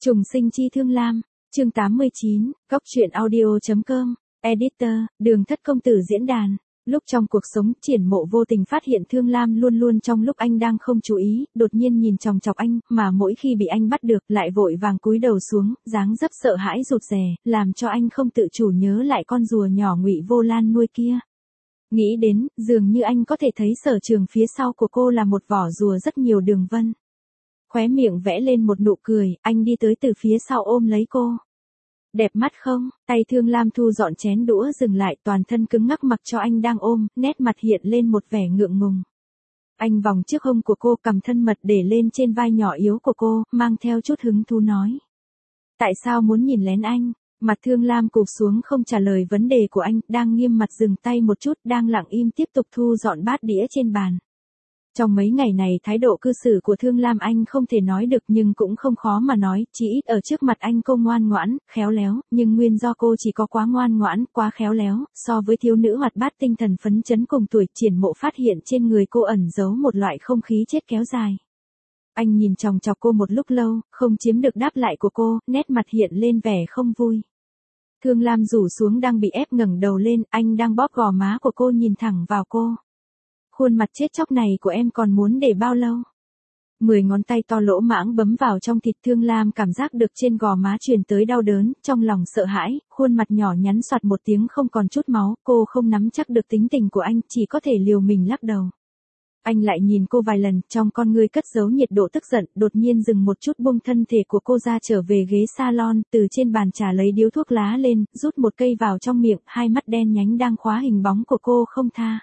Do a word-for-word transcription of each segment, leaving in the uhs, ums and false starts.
Trùng sinh chi Thương Lam, chương tám mươi chín, góc truyện audio.com, editor, Đường Thất công tử diễn đàn. Lúc trong cuộc sống, Triển Mộ vô tình phát hiện Thương Lam luôn luôn trong lúc anh đang không chú ý, đột nhiên nhìn chòng chọc anh, mà mỗi khi bị anh bắt được, lại vội vàng cúi đầu xuống, dáng dấp sợ hãi rụt rè, làm cho anh không tự chủ nhớ lại con rùa nhỏ Ngụy Vô Lan nuôi kia. Nghĩ đến, dường như anh có thể thấy sở trường phía sau của cô là một vỏ rùa rất nhiều đường vân. Khóe miệng vẽ lên một nụ cười, anh đi tới từ phía sau ôm lấy cô. Đẹp mắt không? Tay Thương Lam thu dọn chén đũa dừng lại, toàn thân cứng ngắc mặc cho anh đang ôm, nét mặt hiện lên một vẻ ngượng ngùng. Anh vòng trước hông của cô, cầm thân mật để lên trên vai nhỏ yếu của cô, mang theo chút hứng thú nói. Tại sao muốn nhìn lén anh? Mặt Thương Lam cụp xuống không trả lời vấn đề của anh, đang nghiêm mặt dừng tay một chút, đang lặng im tiếp tục thu dọn bát đĩa trên bàn. Trong mấy ngày này thái độ cư xử của Thương Lam anh không thể nói được, nhưng cũng không khó mà nói, chỉ ít ở trước mặt anh cô ngoan ngoãn, khéo léo, nhưng nguyên do cô chỉ có quá ngoan ngoãn, quá khéo léo, so với thiếu nữ hoạt bát tinh thần phấn chấn cùng tuổi, Triển Mộ phát hiện trên người cô ẩn giấu một loại không khí chết kéo dài. Anh nhìn chòng chọc cô một lúc lâu, không chiếm được đáp lại của cô, nét mặt hiện lên vẻ không vui. Thương Lam rủ xuống đang bị ép ngẩng đầu lên, anh đang bóp gò má của cô nhìn thẳng vào cô. Khuôn mặt chết chóc này của em còn muốn để bao lâu? Mười ngón tay to lỗ mãng bấm vào trong thịt. Thương Lam cảm giác được trên gò má truyền tới đau đớn, trong lòng sợ hãi, khuôn mặt nhỏ nhắn soạt một tiếng không còn chút máu, cô không nắm chắc được tính tình của anh, chỉ có thể liều mình lắc đầu. Anh lại nhìn cô vài lần, trong con ngươi cất giấu nhiệt độ tức giận, đột nhiên dừng một chút buông thân thể của cô ra trở về ghế salon, từ trên bàn trà lấy điếu thuốc lá lên, rút một cây vào trong miệng, hai mắt đen nhánh đang khóa hình bóng của cô không tha.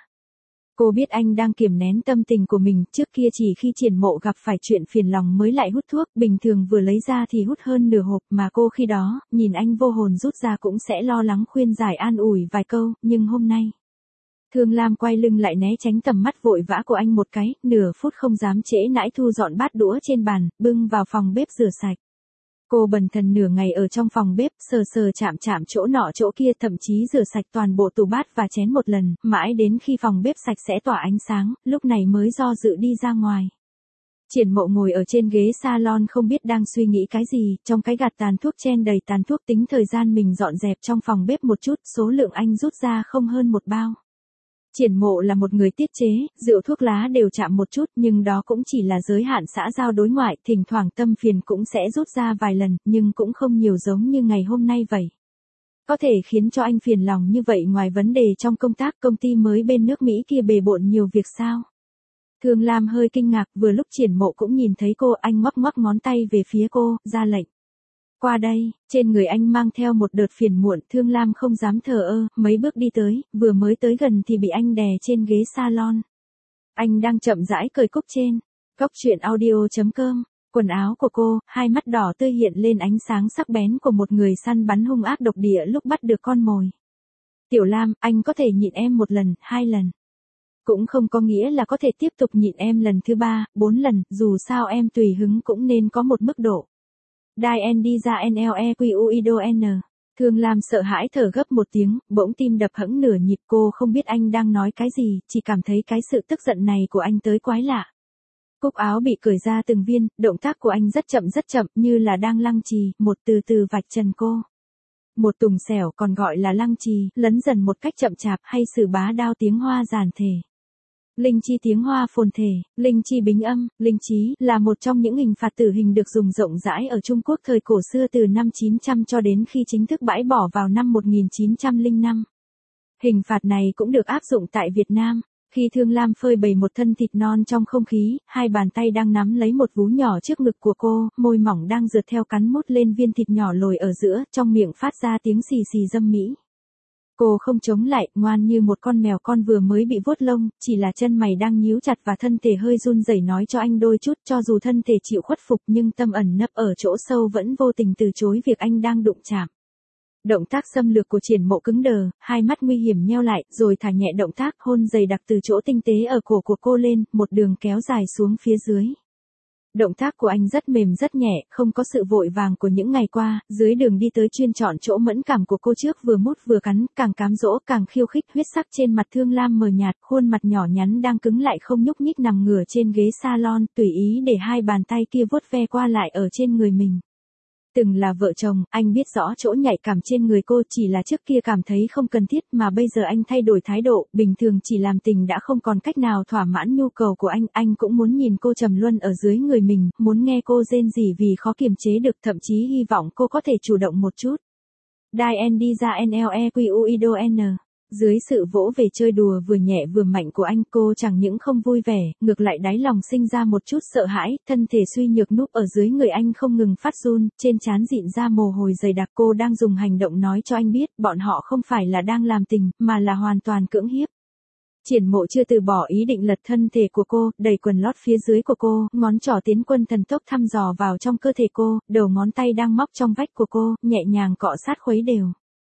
Cô biết anh đang kiềm nén tâm tình của mình, trước kia chỉ khi Triển Mộ gặp phải chuyện phiền lòng mới lại hút thuốc, bình thường vừa lấy ra thì hút hơn nửa hộp, mà cô khi đó, nhìn anh vô hồn rút ra cũng sẽ lo lắng khuyên giải an ủi vài câu, nhưng hôm nay. Thương Lam quay lưng lại né tránh tầm mắt vội vã của anh một cái, nửa phút không dám trễ nãi thu dọn bát đũa trên bàn, bưng vào phòng bếp rửa sạch. Cô bần thần nửa ngày ở trong phòng bếp, sờ sờ chạm chạm chỗ nọ chỗ kia, thậm chí rửa sạch toàn bộ tủ bát và chén một lần, mãi đến khi phòng bếp sạch sẽ tỏa ánh sáng, lúc này mới do dự đi ra ngoài. Triển Mộ ngồi ở trên ghế salon không biết đang suy nghĩ cái gì, trong cái gạt tàn thuốc chen đầy tàn thuốc, tính thời gian mình dọn dẹp trong phòng bếp một chút, số lượng anh rút ra không hơn một bao. Triển Mộ là một người tiết chế, rượu thuốc lá đều chạm một chút, nhưng đó cũng chỉ là giới hạn xã giao đối ngoại, thỉnh thoảng tâm phiền cũng sẽ rút ra vài lần, nhưng cũng không nhiều giống như ngày hôm nay vậy. Có thể khiến cho anh phiền lòng như vậy ngoài vấn đề trong công tác, công ty mới bên nước Mỹ kia bề bộn nhiều việc sao? Thương Lam hơi kinh ngạc, vừa lúc Triển Mộ cũng nhìn thấy cô, anh ngoắc ngoắc ngón tay về phía cô, ra lệnh. Qua đây, trên người anh mang theo một đợt phiền muộn, Thương Lam không dám thờ ơ, mấy bước đi tới, vừa mới tới gần thì bị anh đè trên ghế salon. Anh đang chậm rãi cởi cúc trên. Góc truyện audio.com, quần áo của cô, hai mắt đỏ tươi hiện lên ánh sáng sắc bén của một người săn bắn hung ác độc địa lúc bắt được con mồi. Tiểu Lam, anh có thể nhịn em một lần, hai lần. Cũng không có nghĩa là có thể tiếp tục nhịn em lần thứ ba, bốn lần, dù sao em tùy hứng cũng nên có một mức độ. Đai N đi ra N L E Q U I D O N. Thương Lam sợ hãi thở gấp một tiếng, bỗng tim đập hẫng nửa nhịp, cô không biết anh đang nói cái gì, chỉ cảm thấy cái sự tức giận này của anh tới quái lạ. Cúc áo bị cởi ra từng viên, động tác của anh rất chậm rất chậm, như là đang lăng trì, một từ từ vạch trần cô. Một tùng xẻo còn gọi là lăng trì, lấn dần một cách chậm chạp, hay sử bá đao tiếng Hoa giản thể. Linh chi tiếng Hoa phồn thể, linh chi bính âm, linh chí là một trong những hình phạt tử hình được dùng rộng rãi ở Trung Quốc thời cổ xưa từ năm chín trăm cho đến khi chính thức bãi bỏ vào năm một nghìn chín trăm lẻ năm. Hình phạt này cũng được áp dụng tại Việt Nam. Khi Thương Lam phơi bày một thân thịt non trong không khí, hai bàn tay đang nắm lấy một vú nhỏ trước ngực của cô, môi mỏng đang rượt theo cắn mút lên viên thịt nhỏ lồi ở giữa, trong miệng phát ra tiếng xì xì dâm mỹ. Cô không chống lại, ngoan như một con mèo con vừa mới bị vuốt lông, chỉ là chân mày đang nhíu chặt và thân thể hơi run rẩy nói cho anh đôi chút, cho dù thân thể chịu khuất phục nhưng tâm ẩn nấp ở chỗ sâu vẫn vô tình từ chối việc anh đang đụng chạm. Động tác xâm lược của Triển Mộ cứng đờ, hai mắt nguy hiểm nheo lại, rồi thả nhẹ động tác, hôn dày đặc từ chỗ tinh tế ở cổ của cô lên, một đường kéo dài xuống phía dưới. Động tác của anh rất mềm rất nhẹ, không có sự vội vàng của những ngày qua, dưới đường đi tới chuyên chọn chỗ mẫn cảm của cô trước vừa mút vừa cắn, càng cám dỗ càng khiêu khích. Huyết sắc trên mặt Thương Lam mờ nhạt, khuôn mặt nhỏ nhắn đang cứng lại không nhúc nhích nằm ngửa trên ghế salon, tùy ý để hai bàn tay kia vuốt ve qua lại ở trên người mình. Từng là vợ chồng, anh biết rõ chỗ nhạy cảm trên người cô, chỉ là trước kia cảm thấy không cần thiết mà bây giờ anh thay đổi thái độ, bình thường chỉ làm tình đã không còn cách nào thỏa mãn nhu cầu của anh, anh cũng muốn nhìn cô trầm luân ở dưới người mình, muốn nghe cô rên rỉ vì khó kiềm chế được, thậm chí hy vọng cô có thể chủ động một chút. Dai en đi ra en lờ e quy u i đô en. Dưới sự vỗ về chơi đùa vừa nhẹ vừa mạnh của anh, cô chẳng những không vui vẻ, ngược lại đáy lòng sinh ra một chút sợ hãi, thân thể suy nhược núp ở dưới người anh không ngừng phát run, trên trán dịn ra mồ hôi dày đặc. Cô đang dùng hành động nói cho anh biết, bọn họ không phải là đang làm tình, mà là hoàn toàn cưỡng hiếp. Triển Mộ chưa từ bỏ ý định lật thân thể của cô, đẩy quần lót phía dưới của cô, ngón trỏ tiến quân thần tốc thăm dò vào trong cơ thể cô, đầu ngón tay đang móc trong vách của cô, nhẹ nhàng cọ sát khuấy đều.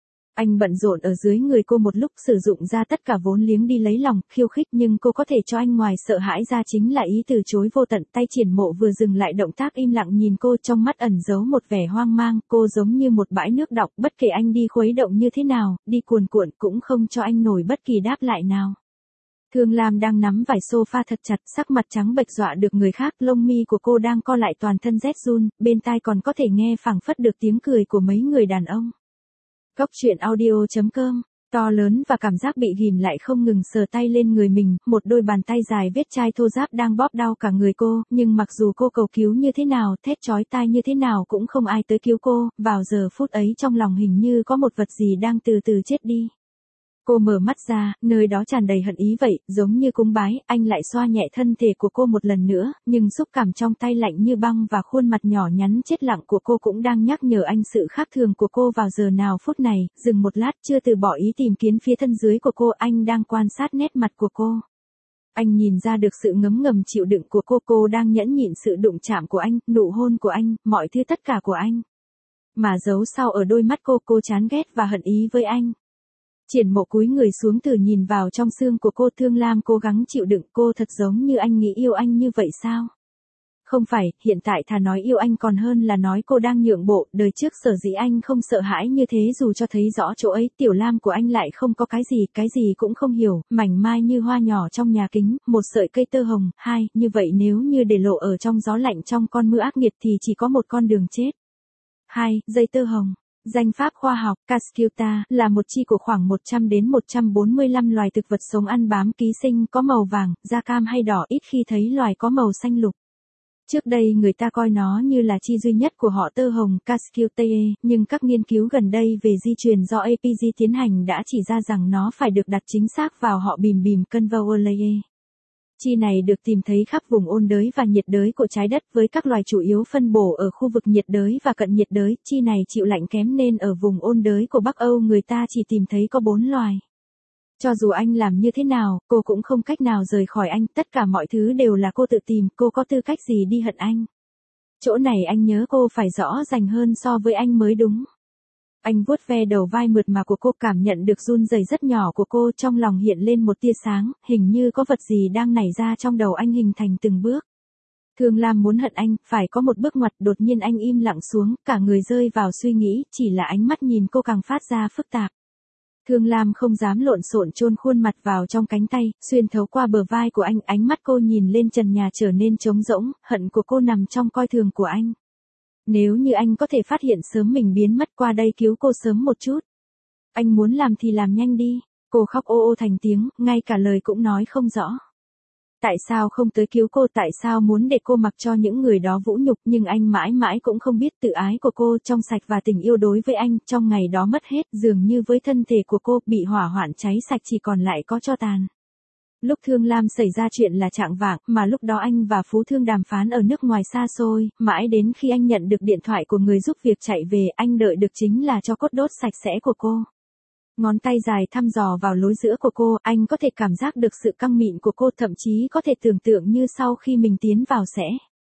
Anh bận rộn ở dưới người cô một lúc, sử dụng ra tất cả vốn liếng đi lấy lòng, khiêu khích, nhưng cô có thể cho anh ngoài sợ hãi ra chính là ý từ chối vô tận. Tay Triển Mộ vừa dừng lại động tác, im lặng nhìn cô, trong mắt ẩn giấu một vẻ hoang mang, cô giống như một bãi nước đọng, bất kể anh đi khuấy động như thế nào, đi cuồn cuộn cũng không cho anh nổi bất kỳ đáp lại nào. Thương Lam đang nắm vải sofa thật chặt, sắc mặt trắng bệch dọa được người khác, lông mi của cô đang co lại toàn thân rét run, bên tai còn có thể nghe phảng phất được tiếng cười của mấy người đàn ông. Góc truyện audio chấm com, to lớn và cảm giác bị ghìm lại không ngừng sờ tay lên người mình, một đôi bàn tay dài vết chai thô ráp đang bóp đau cả người cô, nhưng mặc dù cô cầu cứu như thế nào, thét chói tai như thế nào cũng không ai tới cứu cô, vào giờ phút ấy trong lòng hình như có một vật gì đang từ từ chết đi. Cô mở mắt ra, nơi đó tràn đầy hận ý vậy, giống như cúng bái, anh lại xoa nhẹ thân thể của cô một lần nữa, nhưng xúc cảm trong tay lạnh như băng và khuôn mặt nhỏ nhắn chết lặng của cô cũng đang nhắc nhở anh sự khác thường của cô vào giờ nào phút này. Dừng một lát, chưa từ bỏ ý tìm kiếm phía thân dưới của cô, anh đang quan sát nét mặt của cô. Anh nhìn ra được sự ngấm ngầm chịu đựng của cô, cô đang nhẫn nhịn sự đụng chạm của anh, nụ hôn của anh, mọi thứ tất cả của anh. Mà giấu sau ở đôi mắt cô, cô chán ghét và hận ý với anh. Triển Mộ cúi người xuống từ nhìn vào trong xương của cô. Thương Lam cố gắng chịu đựng, cô thật giống như anh nghĩ yêu anh như vậy sao? Không phải, hiện tại thà nói yêu anh còn hơn là nói cô đang nhượng bộ. Đời trước sở dĩ anh không sợ hãi như thế dù cho thấy rõ chỗ ấy, Tiểu Lam của anh lại không có cái gì, cái gì cũng không hiểu, mảnh mai như hoa nhỏ trong nhà kính, một sợi cây tơ hồng. Hai, như vậy nếu như để lộ ở trong gió lạnh trong con mưa ác nghiệt thì chỉ có một con đường chết. Hai, dây tơ hồng. Danh pháp khoa học, Cascuta, là một chi của khoảng một trăm đến một trăm bốn mươi lăm loài thực vật sống ăn bám ký sinh, có màu vàng, da cam hay đỏ, ít khi thấy loài có màu xanh lục. Trước đây người ta coi nó như là chi duy nhất của họ tơ hồng Cascutae, nhưng các nghiên cứu gần đây về di truyền do a pê giê tiến hành đã chỉ ra rằng nó phải được đặt chính xác vào họ bìm bìm Convolvulae. Chi này được tìm thấy khắp vùng ôn đới và nhiệt đới của trái đất, với các loài chủ yếu phân bổ ở khu vực nhiệt đới và cận nhiệt đới. Chi này chịu lạnh kém nên ở vùng ôn đới của Bắc Âu người ta chỉ tìm thấy có bốn loài. Cho dù anh làm như thế nào, cô cũng không cách nào rời khỏi anh, tất cả mọi thứ đều là cô tự tìm, cô có tư cách gì đi hận anh. Chỗ này anh nhớ cô phải rõ ràng hơn so với anh mới đúng. Anh vuốt ve đầu vai mượt mà của cô, cảm nhận được run rẩy rất nhỏ của cô, trong lòng hiện lên một tia sáng, hình như có vật gì đang nảy ra trong đầu anh hình thành từng bước. Thương Lam muốn hận anh, phải có một bước ngoặt, đột nhiên anh im lặng xuống, cả người rơi vào suy nghĩ, chỉ là ánh mắt nhìn cô càng phát ra phức tạp. Thương Lam không dám lộn xộn, chôn khuôn mặt vào trong cánh tay, xuyên thấu qua bờ vai của anh, ánh mắt cô nhìn lên trần nhà trở nên trống rỗng, hận của cô nằm trong coi thường của anh. Nếu như anh có thể phát hiện sớm mình biến mất, qua đây cứu cô sớm một chút. Anh muốn làm thì làm nhanh đi. Cô khóc ô ô thành tiếng, ngay cả lời cũng nói không rõ. Tại sao không tới cứu cô, tại sao muốn để cô mặc cho những người đó vũ nhục, nhưng anh mãi mãi cũng không biết tự ái của cô trong sạch và tình yêu đối với anh, trong ngày đó mất hết, dường như với thân thể của cô bị hỏa hoạn cháy sạch chỉ còn lại có tro tàn. Lúc Thương Lam xảy ra chuyện là chạng vạng, mà lúc đó anh và Phú Thương đàm phán ở nước ngoài xa xôi, mãi đến khi anh nhận được điện thoại của người giúp việc chạy về, anh đợi được chính là tro cốt đốt sạch sẽ của cô. Ngón tay dài thăm dò vào lối giữa của cô, anh có thể cảm giác được sự căng mịn của cô, thậm chí có thể tưởng tượng như sau khi mình tiến vào sẽ.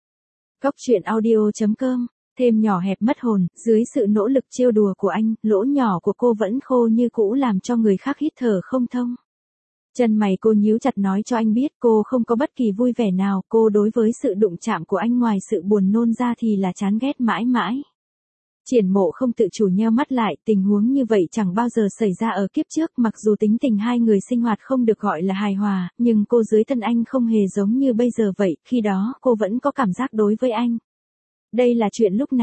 Góc truyện audio chấm com, thêm nhỏ hẹp mất hồn, dưới sự nỗ lực trêu đùa của anh, lỗ nhỏ của cô vẫn khô như cũ làm cho người khác hít thở không thông. Chân mày cô nhíu chặt nói cho anh biết cô không có bất kỳ vui vẻ nào, cô đối với sự đụng chạm của anh ngoài sự buồn nôn ra thì là chán ghét mãi mãi. Triển Mộ không tự chủ nheo mắt lại, tình huống như vậy chẳng bao giờ xảy ra ở kiếp trước, mặc dù tính tình hai người sinh hoạt không được gọi là hài hòa, nhưng cô dưới thân anh không hề giống như bây giờ vậy, khi đó cô vẫn có cảm giác đối với anh. Đây là chuyện lúc nào?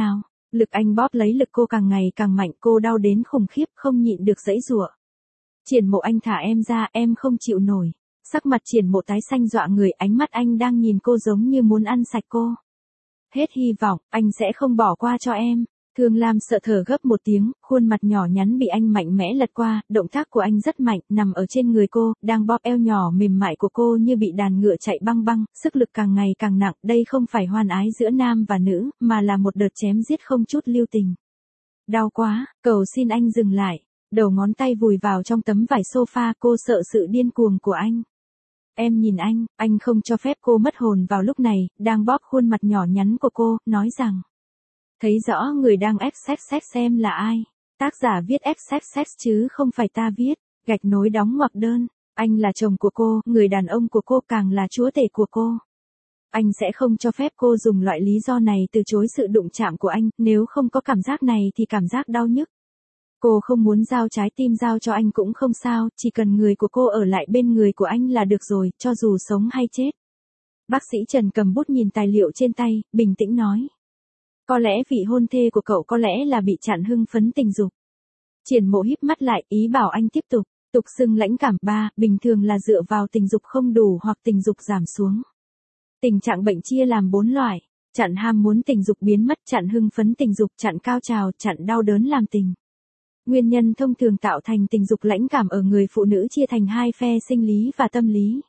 Lực anh bóp lấy lực cô càng ngày càng mạnh, cô đau đến khủng khiếp, không nhịn được giãy giụa. Triển Mộ, anh thả em ra, em không chịu nổi. Sắc mặt Triển Mộ tái xanh dọa người, ánh mắt anh đang nhìn cô giống như muốn ăn sạch cô. Hết hy vọng, anh sẽ không bỏ qua cho em. Thương Lam sợ thở gấp một tiếng, khuôn mặt nhỏ nhắn bị anh mạnh mẽ lật qua, động tác của anh rất mạnh, nằm ở trên người cô, đang bóp eo nhỏ mềm mại của cô như bị đàn ngựa chạy băng băng, sức lực càng ngày càng nặng, đây không phải hoan ái giữa nam và nữ, mà là một đợt chém giết không chút lưu tình. Đau quá, cầu xin anh dừng lại. Đầu ngón tay vùi vào trong tấm vải sofa, cô sợ sự điên cuồng của anh. Em nhìn anh, anh không cho phép cô mất hồn vào lúc này, đang bóp khuôn mặt nhỏ nhắn của cô, nói rằng. Thấy rõ người đang ép sex sex xem là ai. Tác giả viết ép sex sex chứ không phải ta viết. Gạch nối đóng ngoặc đơn. Anh là chồng của cô, người đàn ông của cô, càng là chúa tể của cô. Anh sẽ không cho phép cô dùng loại lý do này từ chối sự đụng chạm của anh, nếu không có cảm giác này thì cảm giác đau nhức. Cô không muốn giao trái tim giao cho anh cũng không sao, chỉ cần người của cô ở lại bên người của anh là được rồi, cho dù sống hay chết. Bác sĩ Trần cầm bút nhìn tài liệu trên tay, bình tĩnh nói. Có lẽ vị hôn thê của cậu có lẽ là bị chặn hưng phấn tình dục. Triển Mộ híp mắt lại, ý bảo anh tiếp tục. Tục xưng lãnh cảm. Ba, bình thường là dựa vào tình dục không đủ hoặc tình dục giảm xuống. Tình trạng bệnh chia làm bốn loại. Chặn ham muốn tình dục biến mất, chặn hưng phấn tình dục, chặn cao trào, chặn đau đớn làm tình. Nguyên nhân thông thường tạo thành tình dục lãnh cảm ở người phụ nữ chia thành hai phe sinh lý và tâm lý.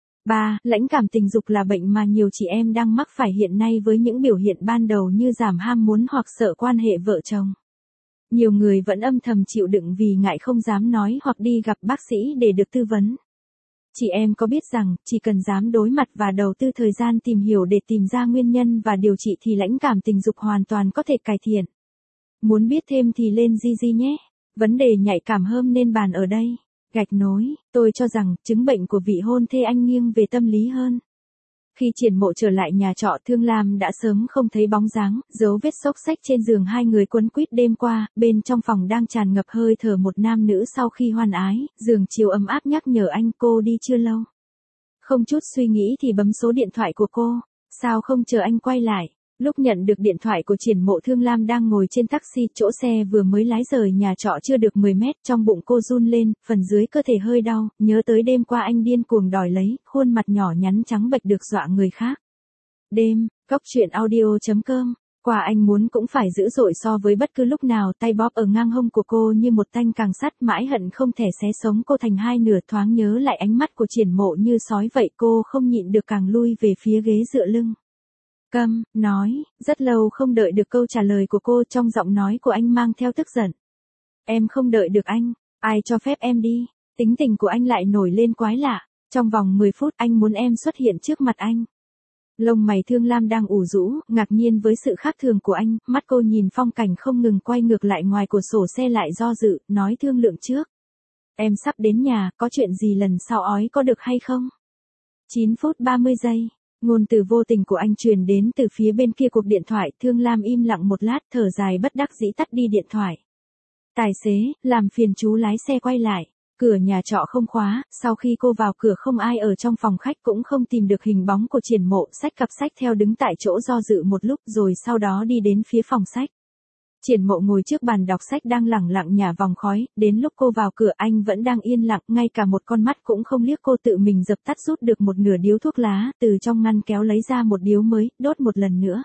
ba. Lãnh cảm tình dục là bệnh mà nhiều chị em đang mắc phải hiện nay với những biểu hiện ban đầu như giảm ham muốn hoặc sợ quan hệ vợ chồng. Nhiều người vẫn âm thầm chịu đựng vì ngại không dám nói hoặc đi gặp bác sĩ để được tư vấn. Chị em có biết rằng, chỉ cần dám đối mặt và đầu tư thời gian tìm hiểu để tìm ra nguyên nhân và điều trị thì lãnh cảm tình dục hoàn toàn có thể cải thiện. Muốn biết thêm thì lên Gigi nhé. Vấn đề nhạy cảm hơn nên bàn ở đây. Gạch nối, tôi cho rằng, chứng bệnh của vị hôn thê anh nghiêng về tâm lý hơn. Khi Triển Mộ trở lại nhà trọ, Thương Lam đã sớm không thấy bóng dáng, dấu vết xốc xách trên giường hai người quấn quýt đêm qua, bên trong phòng đang tràn ngập hơi thở một nam nữ sau khi hoan ái, giường chiều ấm áp nhắc nhở anh cô đi chưa lâu. Không chút suy nghĩ thì bấm số điện thoại của cô, sao không chờ anh quay lại. Lúc nhận được điện thoại của Triển Mộ, Thương Lam đang ngồi trên taxi, chỗ xe vừa mới lái rời nhà trọ chưa được mười mét, trong bụng cô run lên, phần dưới cơ thể hơi đau, nhớ tới đêm qua anh điên cuồng đòi lấy, khuôn mặt nhỏ nhắn trắng bệch được dọa người khác. Đêm, Góc Truyện Audio chấm com, quà anh muốn cũng phải dữ dội so với bất cứ lúc nào, tay bóp ở ngang hông của cô như một thanh càng sắt, mãi hận không thể xé sống cô thành hai nửa. Thoáng nhớ lại ánh mắt của Triển Mộ như sói vậy, cô không nhịn được càng lui về phía ghế dựa lưng. Câm, nói, rất lâu không đợi được câu trả lời của cô, trong giọng nói của anh mang theo tức giận. Em không đợi được anh, ai cho phép em đi, tính tình của anh lại nổi lên quái lạ, trong vòng mười phút anh muốn em xuất hiện trước mặt anh. Lông mày Thương Lam đang ủ rũ, ngạc nhiên với sự khác thường của anh, mắt cô nhìn phong cảnh không ngừng quay ngược lại ngoài cửa sổ xe lại do dự, nói thương lượng trước. Em sắp đến nhà, có chuyện gì lần sau ói có được hay không? chín phút ba mươi giây. Ngôn từ vô tình của anh truyền đến từ phía bên kia cuộc điện thoại. Thương Lam im lặng một lát, thở dài bất đắc dĩ tắt đi điện thoại. Tài xế, làm phiền chú lái xe quay lại. Cửa nhà trọ không khóa, sau khi cô vào cửa không ai ở trong phòng khách, cũng không tìm được hình bóng của Triển Mộ, xách cặp sách theo đứng tại chỗ do dự một lúc rồi sau đó đi đến phía phòng sách. Triển Mộ ngồi trước bàn đọc sách đang lẳng lặng nhả vòng khói, đến lúc cô vào cửa anh vẫn đang yên lặng, ngay cả một con mắt cũng không liếc cô, tự mình dập tắt rút được một nửa điếu thuốc lá, từ trong ngăn kéo lấy ra một điếu mới, đốt một lần nữa.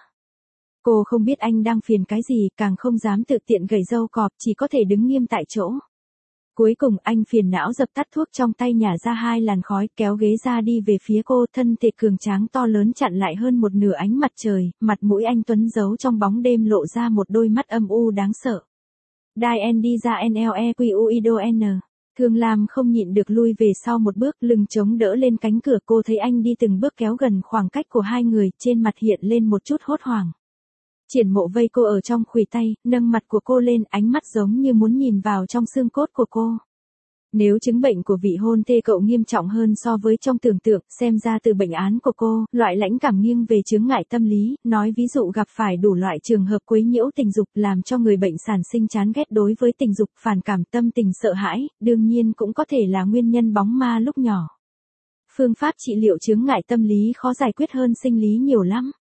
Cô không biết anh đang phiền cái gì, càng không dám tự tiện gẩy râu cọp, chỉ có thể đứng nghiêm tại chỗ. Cuối cùng anh phiền não dập tắt thuốc trong tay, nhả ra hai làn khói, kéo ghế ra đi về phía cô, thân thể cường tráng to lớn chặn lại hơn một nửa ánh mặt trời, mặt mũi anh tuấn giấu trong bóng đêm lộ ra một đôi mắt âm u đáng sợ. Đai en đi ra en lờ e quy u i đô en. Thương Lam không nhịn được lui về sau một bước, lưng chống đỡ lên cánh cửa, cô thấy anh đi từng bước kéo gần khoảng cách của hai người, trên mặt hiện lên một chút hốt hoảng. Triển Mộ vây cô ở trong khuỷu tay, nâng mặt của cô lên, ánh mắt giống như muốn nhìn vào trong xương cốt của cô. Nếu chứng bệnh của vị hôn thê cậu nghiêm trọng hơn so với trong tưởng tượng, xem ra từ bệnh án của cô, loại lãnh cảm nghiêng về chướng ngại tâm lý, nói ví dụ gặp phải đủ loại trường hợp quấy nhiễu tình dục làm cho người bệnh sản sinh chán ghét đối với tình dục, phản cảm, tâm tình sợ hãi, đương nhiên cũng có thể là nguyên nhân bóng ma lúc nhỏ. Phương pháp trị liệu chướng ngại tâm lý khó giải quyết hơn sinh lý nhiều lắm.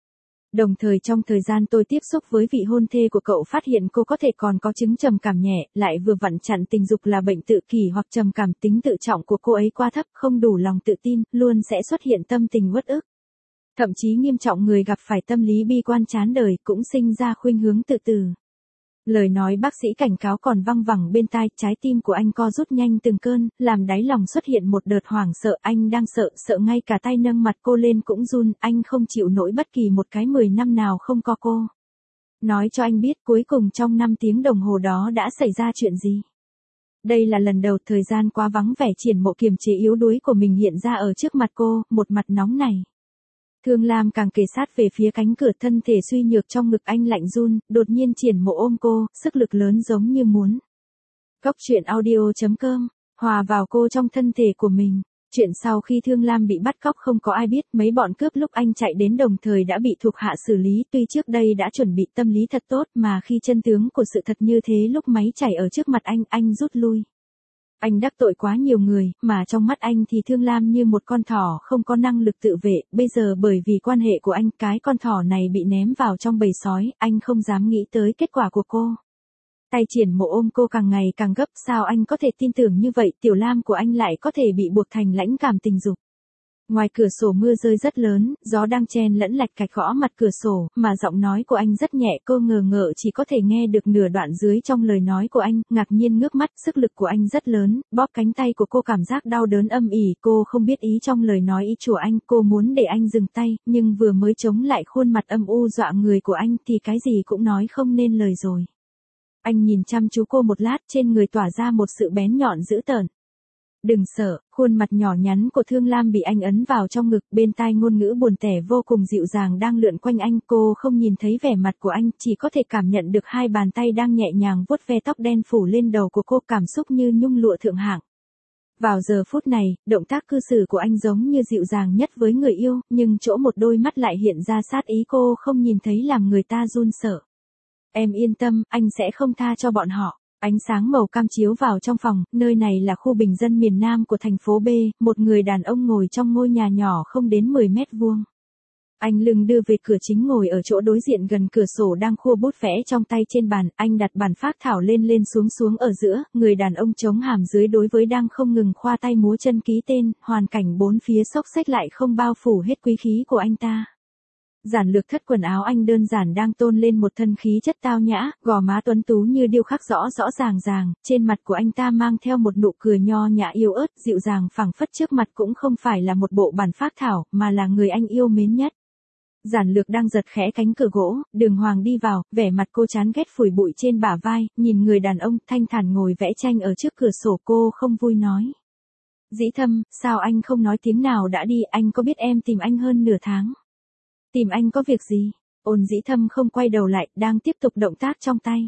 Đồng thời trong thời gian tôi tiếp xúc với vị hôn thê của cậu phát hiện cô có thể còn có chứng trầm cảm nhẹ, lại vừa vặn chặn tình dục là bệnh tự kỷ hoặc trầm cảm, tính tự trọng của cô ấy quá thấp, không đủ lòng tự tin, luôn sẽ xuất hiện tâm tình uất ức. Thậm chí nghiêm trọng người gặp phải tâm lý bi quan chán đời cũng sinh ra khuynh hướng tự tử. Lời nói bác sĩ cảnh cáo còn văng vẳng bên tai, trái tim của anh co rút nhanh từng cơn, làm đáy lòng xuất hiện một đợt hoảng sợ, anh đang sợ, sợ ngay cả tay nâng mặt cô lên cũng run, anh không chịu nổi bất kỳ một cái mười năm nào không có cô. Nói cho anh biết cuối cùng trong năm tiếng đồng hồ đó đã xảy ra chuyện gì. Đây là lần đầu thời gian quá vắng vẻ Triển Mộ kiềm chế yếu đuối của mình hiện ra ở trước mặt cô, một mặt nóng này. Thương Lam càng kề sát về phía cánh cửa, thân thể suy nhược trong ngực anh lạnh run, đột nhiên Triển Mộ ôm cô, sức lực lớn giống như muốn. Góc truyện audio chấm com, hòa vào cô trong thân thể của mình. Chuyện sau khi Thương Lam bị bắt cóc không có ai biết, mấy bọn cướp lúc anh chạy đến đồng thời đã bị thuộc hạ xử lý, tuy trước đây đã chuẩn bị tâm lý thật tốt mà khi chân tướng của sự thật như thế lúc máy chảy ở trước mặt anh, anh rút lui. Anh đắc tội quá nhiều người, mà trong mắt anh thì Thương Lam như một con thỏ không có năng lực tự vệ, bây giờ bởi vì quan hệ của anh, cái con thỏ này bị ném vào trong bầy sói, anh không dám nghĩ tới kết quả của cô. Tay Triển Mộ ôm cô càng ngày càng gấp, sao anh có thể tin tưởng như vậy, Tiểu Lam của anh lại có thể bị buộc thành lãnh cảm tình dục. Ngoài cửa sổ mưa rơi rất lớn, gió đang chen lẫn lạch cạch gõ mặt cửa sổ, mà giọng nói của anh rất nhẹ, cô ngờ ngợ chỉ có thể nghe được nửa đoạn dưới trong lời nói của anh, ngạc nhiên ngước mắt, sức lực của anh rất lớn, bóp cánh tay của cô cảm giác đau đớn âm ỉ, cô không biết ý trong lời nói ý của anh, cô muốn để anh dừng tay, nhưng vừa mới chống lại khuôn mặt âm u dọa người của anh thì cái gì cũng nói không nên lời rồi. Anh nhìn chăm chú cô một lát, trên người tỏa ra một sự bén nhọn dữ tợn. Đừng sợ, khuôn mặt nhỏ nhắn của Thương Lam bị anh ấn vào trong ngực, bên tai ngôn ngữ buồn tẻ vô cùng dịu dàng đang lượn quanh anh, cô không nhìn thấy vẻ mặt của anh, chỉ có thể cảm nhận được hai bàn tay đang nhẹ nhàng vuốt ve tóc đen phủ lên đầu của cô, cảm xúc như nhung lụa thượng hạng. Vào giờ phút này, động tác cư xử của anh giống như dịu dàng nhất với người yêu, nhưng chỗ một đôi mắt lại hiện ra sát ý cô không nhìn thấy làm người ta run sợ. Em yên tâm, anh sẽ không tha cho bọn họ. Ánh sáng màu cam chiếu vào trong phòng, nơi này là khu bình dân miền Nam của thành phố B, một người đàn ông ngồi trong ngôi nhà nhỏ không đến mười mét vuông. Anh lưng đưa về cửa chính ngồi ở chỗ đối diện gần cửa sổ đang khua bút vẽ trong tay trên bàn, anh đặt bản phác thảo lên lên xuống xuống ở giữa, người đàn ông chống hàm dưới đối với đang không ngừng khoa tay múa chân ký tên, hoàn cảnh bốn phía xốc xếch lại không bao phủ hết quý khí của anh ta. Giản lược thất quần áo anh đơn giản đang tôn lên một thân khí chất tao nhã, gò má tuấn tú như điêu khắc rõ rõ ràng ràng, trên mặt của anh ta mang theo một nụ cười nho nhã yếu ớt, dịu dàng phảng phất, trước mặt cũng không phải là một bộ bản phác thảo, mà là người anh yêu mến nhất. Giản lược đang giật khẽ cánh cửa gỗ, Đường Hoàng đi vào, vẻ mặt cô chán ghét phủi bụi trên bả vai, nhìn người đàn ông thanh thản ngồi vẽ tranh ở trước cửa sổ, cô không vui nói. Dĩ Thâm, sao anh không nói tiếng nào đã đi, anh có biết em tìm anh hơn nửa tháng. Tìm anh có việc gì? Ôn Dĩ Thâm không quay đầu lại, đang tiếp tục động tác trong tay.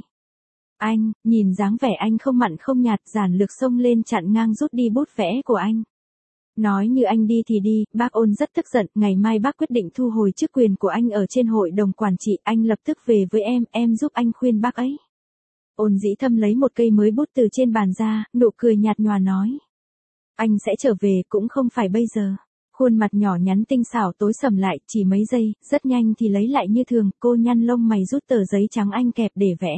Anh, nhìn dáng vẻ anh không mặn không nhạt, Giản lược xông lên chặn ngang rút đi bút vẽ của anh. Nói như anh đi thì đi, bác Ôn rất tức giận, ngày mai bác quyết định thu hồi chức quyền của anh ở trên hội đồng quản trị, anh lập tức về với em, em giúp anh khuyên bác ấy. Ôn Dĩ Thâm lấy một cây mới bút từ trên bàn ra, nụ cười nhạt nhòa nói. Anh sẽ trở về, cũng không phải bây giờ. Khuôn mặt nhỏ nhắn tinh xảo tối sầm lại, chỉ mấy giây, rất nhanh thì lấy lại như thường, cô nhăn lông mày rút tờ giấy trắng anh kẹp để vẽ.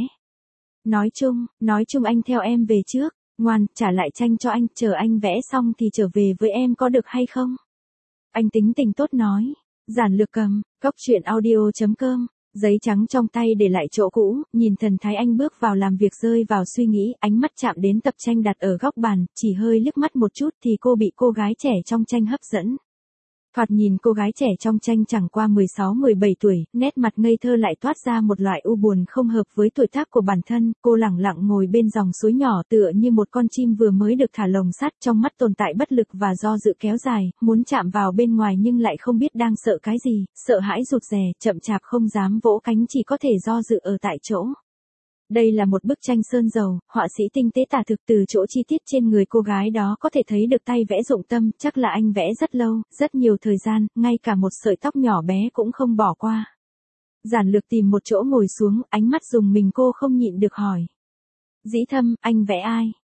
Nói chung, nói chung anh theo em về trước, ngoan, trả lại tranh cho anh, chờ anh vẽ xong thì trở về với em có được hay không? Anh tính tình tốt nói. Giản lược cầm, góc truyện audio chấm com, giấy trắng trong tay để lại chỗ cũ, nhìn thần thái anh bước vào làm việc rơi vào suy nghĩ, ánh mắt chạm đến tập tranh đặt ở góc bàn, chỉ hơi liếc mắt một chút thì cô bị cô gái trẻ trong tranh hấp dẫn. Thoạt nhìn cô gái trẻ trong tranh chẳng qua mười sáu mười bảy tuổi, nét mặt ngây thơ lại toát ra một loại u buồn không hợp với tuổi tác của bản thân, cô lẳng lặng ngồi bên dòng suối nhỏ tựa như một con chim vừa mới được thả lồng sắt, trong mắt tồn tại bất lực và do dự kéo dài, muốn chạm vào bên ngoài nhưng lại không biết đang sợ cái gì, sợ hãi rụt rè, chậm chạp không dám vỗ cánh, chỉ có thể do dự ở tại chỗ. Đây là một bức tranh sơn dầu, họa sĩ tinh tế tả thực, từ chỗ chi tiết trên người cô gái đó có thể thấy được tay vẽ dụng tâm, chắc là anh vẽ rất lâu, rất nhiều thời gian, ngay cả một sợi tóc nhỏ bé cũng không bỏ qua. Giản lược tìm một chỗ ngồi xuống, ánh mắt dùng mình, cô không nhịn được hỏi. Dĩ Thâm, anh vẽ ai?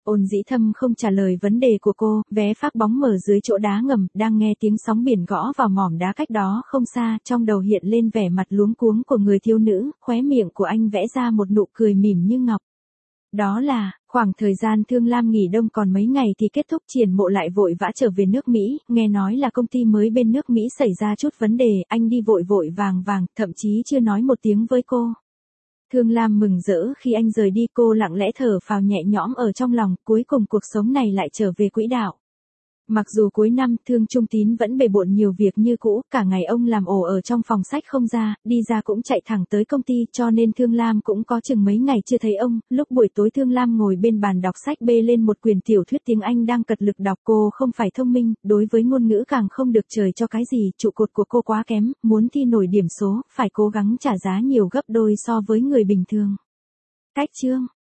Ôn Dĩ Thâm không trả lời vấn đề của cô, vé phát bóng mở dưới chỗ đá ngầm, đang nghe tiếng sóng biển gõ vào mỏm đá cách đó không xa, trong đầu hiện lên vẻ mặt luống cuống của người thiếu nữ, khóe miệng của anh vẽ ra một nụ cười mỉm như ngọc. Đó là, khoảng thời gian Thương Lam nghỉ đông còn mấy ngày thì kết thúc, Triển Mộ lại vội vã trở về nước Mỹ, nghe nói là công ty mới bên nước Mỹ xảy ra chút vấn đề, anh đi vội vội vàng vàng, thậm chí chưa nói một tiếng với cô. Thương Lam mừng rỡ khi anh rời đi, cô lặng lẽ thở phào nhẹ nhõm ở trong lòng, cuối cùng cuộc sống này lại trở về quỹ đạo. Mặc dù cuối năm Thương Trung Tín vẫn bề bộn nhiều việc như cũ, cả ngày ông làm ổ ở trong phòng sách không ra, đi ra cũng chạy thẳng tới công ty, cho nên Thương Lam cũng có chừng mấy ngày chưa thấy ông. Lúc buổi tối Thương Lam ngồi bên bàn đọc sách bê lên một quyển tiểu thuyết tiếng Anh đang cật lực đọc. Cô không phải thông minh, đối với ngôn ngữ càng không được trời cho cái gì, trụ cột của cô quá kém, muốn thi nổi điểm số, phải cố gắng trả giá nhiều gấp đôi so với người bình thường. Cách chương